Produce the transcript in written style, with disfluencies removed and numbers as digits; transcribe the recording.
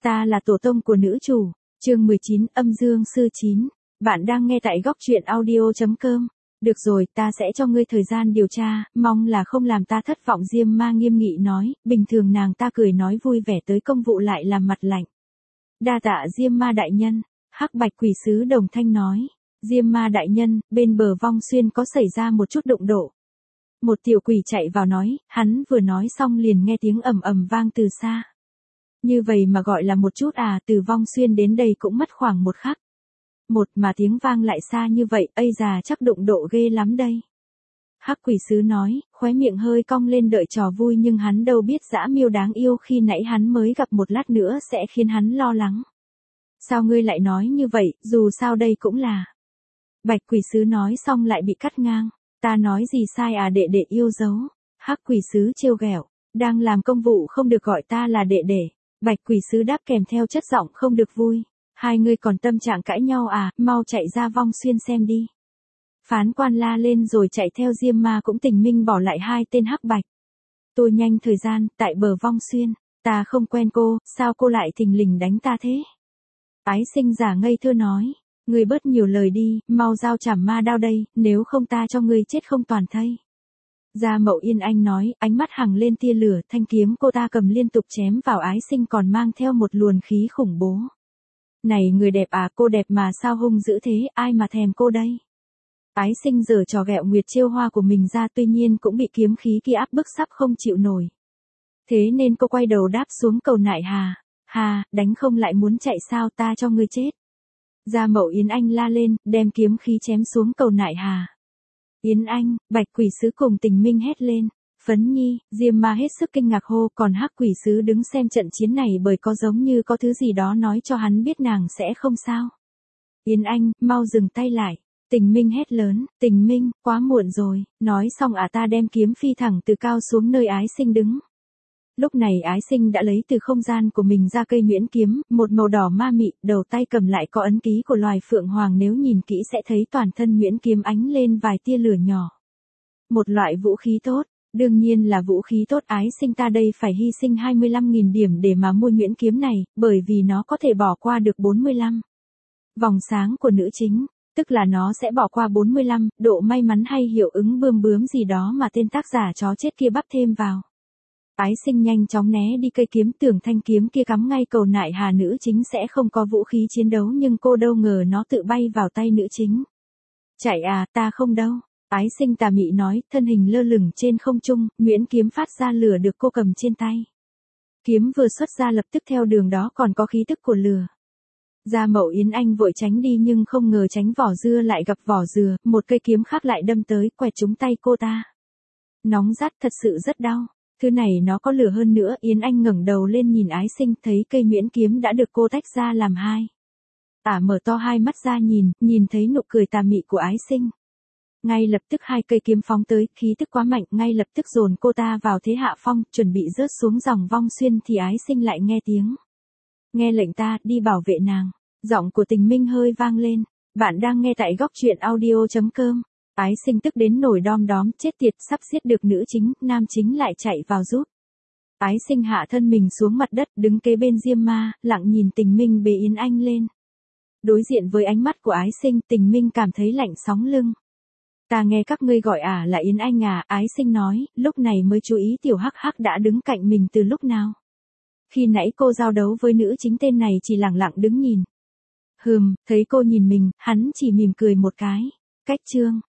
Ta là tổ tông của nữ chủ. Chương 19, âm dương sư 9. Bạn đang nghe tại góc truyện audio.com. Được rồi, ta sẽ cho ngươi thời gian điều tra, mong là không làm ta thất vọng. Diêm Ma nghiêm nghị nói, bình thường nàng ta cười nói vui vẻ tới công vụ lại làm mặt lạnh. Đa tạ Diêm Ma đại nhân. Hắc Bạch quỷ sứ đồng thanh nói. Diêm Ma đại nhân, bên bờ Vong Xuyên có xảy ra một chút đụng độ. Một tiểu quỷ chạy vào nói, hắn vừa nói xong liền nghe tiếng ầm ầm vang từ xa. Như vậy mà gọi là một chút à, từ Vong Xuyên đến đây cũng mất khoảng một khắc. Một mà tiếng vang lại xa như vậy, ây già chắc đụng độ ghê lắm đây. Hắc quỷ sứ nói, khóe miệng hơi cong lên đợi trò vui, nhưng hắn đâu biết dã miêu đáng yêu khi nãy hắn mới gặp một lát nữa sẽ khiến hắn lo lắng. Sao ngươi lại nói như vậy, dù sao đây cũng là. Bạch quỷ sứ nói xong lại bị cắt ngang. Ta nói gì sai à, đệ đệ yêu dấu. Hắc quỷ sứ trêu ghẹo, đang làm công vụ không được gọi ta là đệ đệ. Bạch quỷ sứ đáp kèm theo chất giọng không được vui. Hai người còn tâm trạng cãi nhau à, mau chạy ra Vong Xuyên xem đi. Phán quan la lên rồi chạy theo. Diêm Ma cũng tình minh bỏ lại hai tên hắc bạch. Tôi nhanh thời gian, tại bờ Vong Xuyên. Ta không quen cô, sao cô lại thình lình đánh ta thế? Ái Sinh giả ngây thơ nói. Ngươi bớt nhiều lời đi, mau giao trảm ma đao đây, nếu không ta cho ngươi chết không toàn thây. Gia Mậu Yên Anh nói, ánh mắt hằng lên tia lửa, thanh kiếm cô ta cầm liên tục chém vào Ái Sinh còn mang theo một luồng khí khủng bố. Này người đẹp à, cô đẹp mà sao hung dữ thế, ai mà thèm cô đây? Ái Sinh giở trò ghẹo Nguyệt Chiêu Hoa của mình ra, tuy nhiên cũng bị kiếm khí kia áp bức sắp không chịu nổi. Thế nên cô quay đầu đáp xuống cầu nại hà. Hà, đánh không lại muốn chạy sao, ta cho ngươi chết. Gia Mậu Yến Anh la lên, đem kiếm khí chém xuống cầu nại hà. Yến Anh, Bạch quỷ sứ cùng Tình Minh hét lên. Phấn Nhi, Diêm Ma hết sức kinh ngạc hô, còn Hắc quỷ sứ đứng xem trận chiến này bởi có giống như có thứ gì đó nói cho hắn biết nàng sẽ không sao. Yến Anh, mau dừng tay lại. Tình Minh hét lớn, Tình Minh, quá muộn rồi. Nói xong ta đem kiếm phi thẳng từ cao xuống nơi Ái Sinh đứng. Lúc này Ái Sinh đã lấy từ không gian của mình ra cây nhuyễn kiếm, một màu đỏ ma mị, đầu tay cầm lại có ấn ký của loài phượng hoàng, nếu nhìn kỹ sẽ thấy toàn thân nhuyễn kiếm ánh lên vài tia lửa nhỏ. Một loại vũ khí tốt, đương nhiên là vũ khí tốt. Ái Sinh ta đây phải hy sinh 25.000 điểm để mà mua nhuyễn kiếm này, bởi vì nó có thể bỏ qua được 45 vòng sáng của nữ chính, tức là nó sẽ bỏ qua 45 độ may mắn hay hiệu ứng bươm bướm gì đó mà tên tác giả chó chết kia bắp thêm vào. Ái Sinh nhanh chóng né đi cây kiếm, tưởng thanh kiếm kia cắm ngay cầu nại hà nữ chính sẽ không có vũ khí chiến đấu, nhưng cô đâu ngờ nó tự bay vào tay nữ chính. Chạy à, ta không đâu. Ái Sinh tà mị nói, thân hình lơ lửng trên không trung, nhuyễn kiếm phát ra lửa được cô cầm trên tay. Kiếm vừa xuất ra lập tức theo đường đó còn có khí tức của lửa. Gia Mậu Yến Anh vội tránh đi nhưng không ngờ tránh vỏ dưa lại gặp vỏ dừa, một cây kiếm khác lại đâm tới, quẹt trúng tay cô ta. Nóng rát, thật sự rất đau. Thứ này nó có lửa hơn nữa. Yến Anh ngẩng đầu lên nhìn Ái Sinh, thấy cây nhuyễn kiếm đã được cô tách ra làm hai. Mở to hai mắt ra nhìn thấy nụ cười tà mị của Ái Sinh. Ngay lập tức hai cây kiếm phóng tới, khí tức quá mạnh, ngay lập tức dồn cô ta vào thế hạ phong, chuẩn bị rớt xuống dòng Vong Xuyên thì Ái Sinh lại nghe tiếng. Nghe lệnh ta, đi bảo vệ nàng. Giọng của Tình Minh hơi vang lên. Bạn đang nghe tại góc truyện audio.com. Ái Sinh tức đến nổi đom đóm, chết tiệt, sắp giết được nữ chính, nam chính lại chạy vào giúp. Ái Sinh hạ thân mình xuống mặt đất, đứng kế bên Diêm Ma, lặng nhìn Tình Minh bế Yến Anh lên. Đối diện với ánh mắt của Ái Sinh, Tình Minh cảm thấy lạnh sóng lưng. Ta nghe các ngươi gọi là Yến Anh à, Ái Sinh nói, lúc này mới chú ý tiểu hắc hắc đã đứng cạnh mình từ lúc nào. Khi nãy cô giao đấu với nữ chính tên này chỉ lặng lặng đứng nhìn. Thấy cô nhìn mình, hắn chỉ mỉm cười một cái. Cách chương.